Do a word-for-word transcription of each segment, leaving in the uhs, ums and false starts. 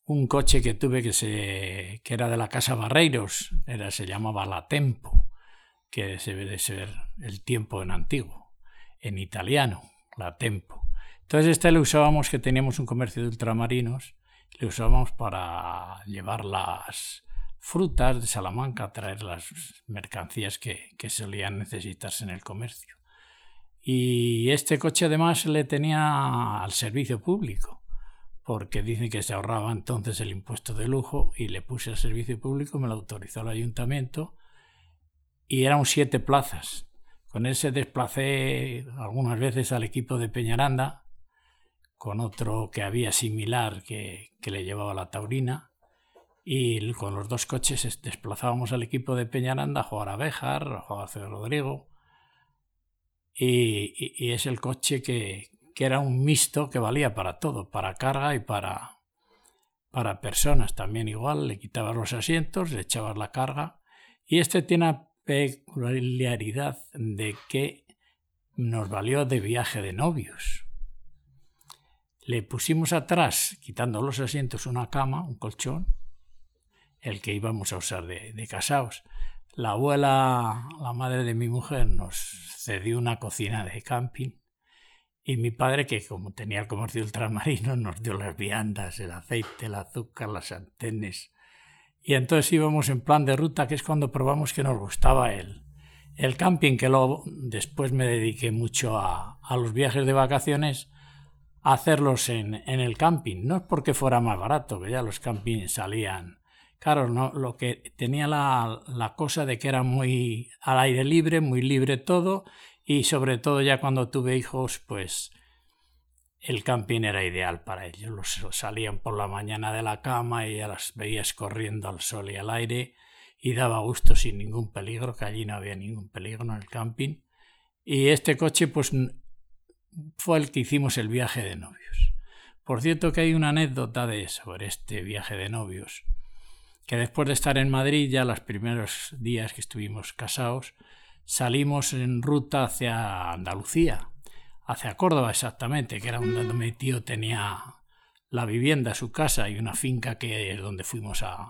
un coche que tuve que, se, que era de la Casa Barreiros, era, se llamaba La Tempo, que debe de ser el tiempo en antiguo, en italiano, La Tempo. Entonces este lo usábamos, que teníamos un comercio de ultramarinos, le usábamos para llevar las frutas de Salamanca, traer las mercancías que, que solían necesitarse en el comercio. Y este coche además le tenía al servicio público, porque dicen que se ahorraba entonces el impuesto de lujo, y le puse al servicio público, me lo autorizó el ayuntamiento, y eran siete plazas. Con ese desplacé algunas veces al equipo de Peñaranda, con otro que había similar que, que le llevaba la taurina, y con los dos coches desplazábamos al equipo de Peñaranda a jugar a Béjar, a jugar a Ciudad Rodrigo, y, y, y es el coche que, que era un mixto que valía para todo, para carga y para, para personas también igual. Le quitabas los asientos, le echabas la carga, y este tiene la peculiaridad de que nos valió de viaje de novios. Le pusimos atrás, quitando los asientos, una cama, un colchón, el que íbamos a usar de, de casados. La abuela, la madre de mi mujer, nos cedió una cocina de camping, y mi padre, que como tenía el comercio ultramarino, nos dio las viandas, el aceite, el azúcar, las sartenes. Y entonces íbamos en plan de ruta, que es cuando probamos que nos gustaba el, el camping, que luego después me dediqué mucho a, a los viajes de vacaciones, a hacerlos en, en el camping. No es porque fuera más barato, que ya los campings salían. Claro, no, lo que tenía la, la cosa de que era muy al aire libre, muy libre todo, y sobre todo ya cuando tuve hijos, pues el camping era ideal para ellos. Los salían por la mañana de la cama y ya las veías corriendo al sol y al aire, y daba gusto sin ningún peligro, que allí no había ningún peligro en el camping. Y este coche pues fue el que hicimos el viaje de novios. Por cierto que hay una anécdota de sobre este viaje de novios, que después de estar en Madrid, ya los primeros días que estuvimos casados, salimos en ruta hacia Andalucía, hacia Córdoba exactamente, que era donde mi tío tenía la vivienda, su casa, y una finca que es donde fuimos a,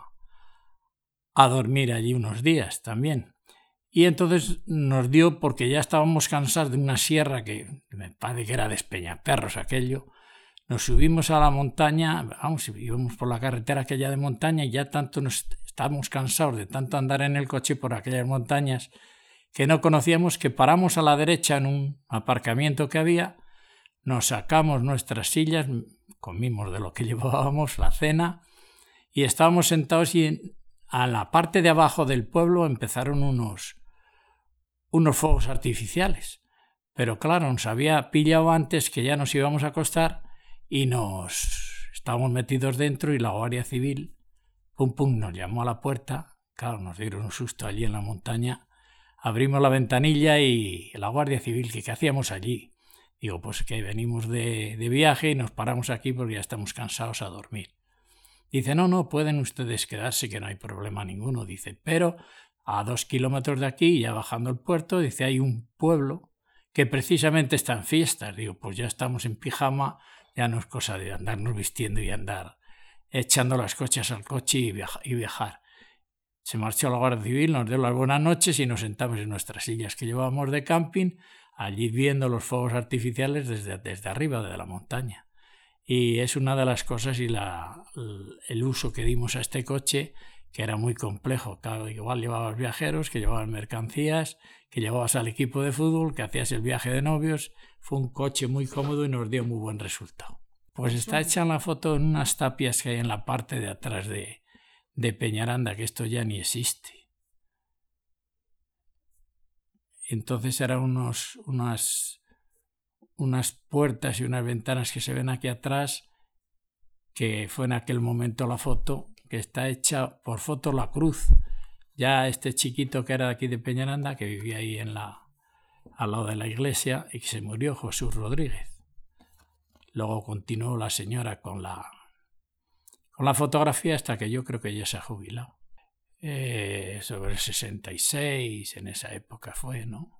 a dormir allí unos días también. Y entonces nos dio, porque ya estábamos cansados de una sierra que me parece que era de Espeñaperros aquello. Nos subimos a la montaña, vamos, íbamos por la carretera aquella de montaña, y ya tanto nos estábamos cansados de tanto andar en el coche por aquellas montañas que no conocíamos, que paramos a la derecha en un aparcamiento que había, nos sacamos nuestras sillas, comimos de lo que llevábamos, la cena, y estábamos sentados, y en, a la parte de abajo del pueblo empezaron unos, unos fuegos artificiales. Pero claro, nos había pillado antes que ya nos íbamos a acostar, y nos estábamos metidos dentro, y la Guardia Civil, pum pum, nos llamó a la puerta. Claro, nos dieron un susto allí en la montaña. Abrimos la ventanilla y la Guardia Civil, que qué hacíamos allí. Digo, pues que venimos de, de viaje y nos paramos aquí porque ya estamos cansados, a dormir. Dice, no, no, pueden ustedes quedarse, que no hay problema ninguno. Dice, pero a dos kilómetros de aquí, ya bajando el puerto, dice, hay un pueblo que precisamente está en fiestas. Digo, pues ya estamos en pijama, ya no es cosa de andarnos vistiendo y andar echando las cochas al coche y, viaja, y viajar. Se marchó la Guardia Civil, nos dio las buenas noches y nos sentamos en nuestras sillas que llevábamos de camping, allí viendo los fuegos artificiales desde, desde arriba de la montaña. Y es una de las cosas, y la, el uso que dimos a este coche, que era muy complejo. Claro, igual llevabas viajeros, que llevabas mercancías, que llevabas al equipo de fútbol, que hacías el viaje de novios. Fue un coche muy cómodo y nos dio muy buen resultado. Pues está hecha la foto en unas tapias que hay en la parte de atrás de, de Peñaranda, que esto ya ni existe. Entonces eran unos, unas, unas puertas y unas ventanas que se ven aquí atrás, que fue en aquel momento la foto, que está hecha por Foto La Cruz. Ya este chiquito que era de aquí de Peñaranda, que vivía ahí en la, al lado de la iglesia, y que se murió, Jesús Rodríguez. Luego continuó la señora con la, con la fotografía hasta que yo creo que ya se ha jubilado. Eh, sobre el sesenta y seis, en esa época fue, ¿no?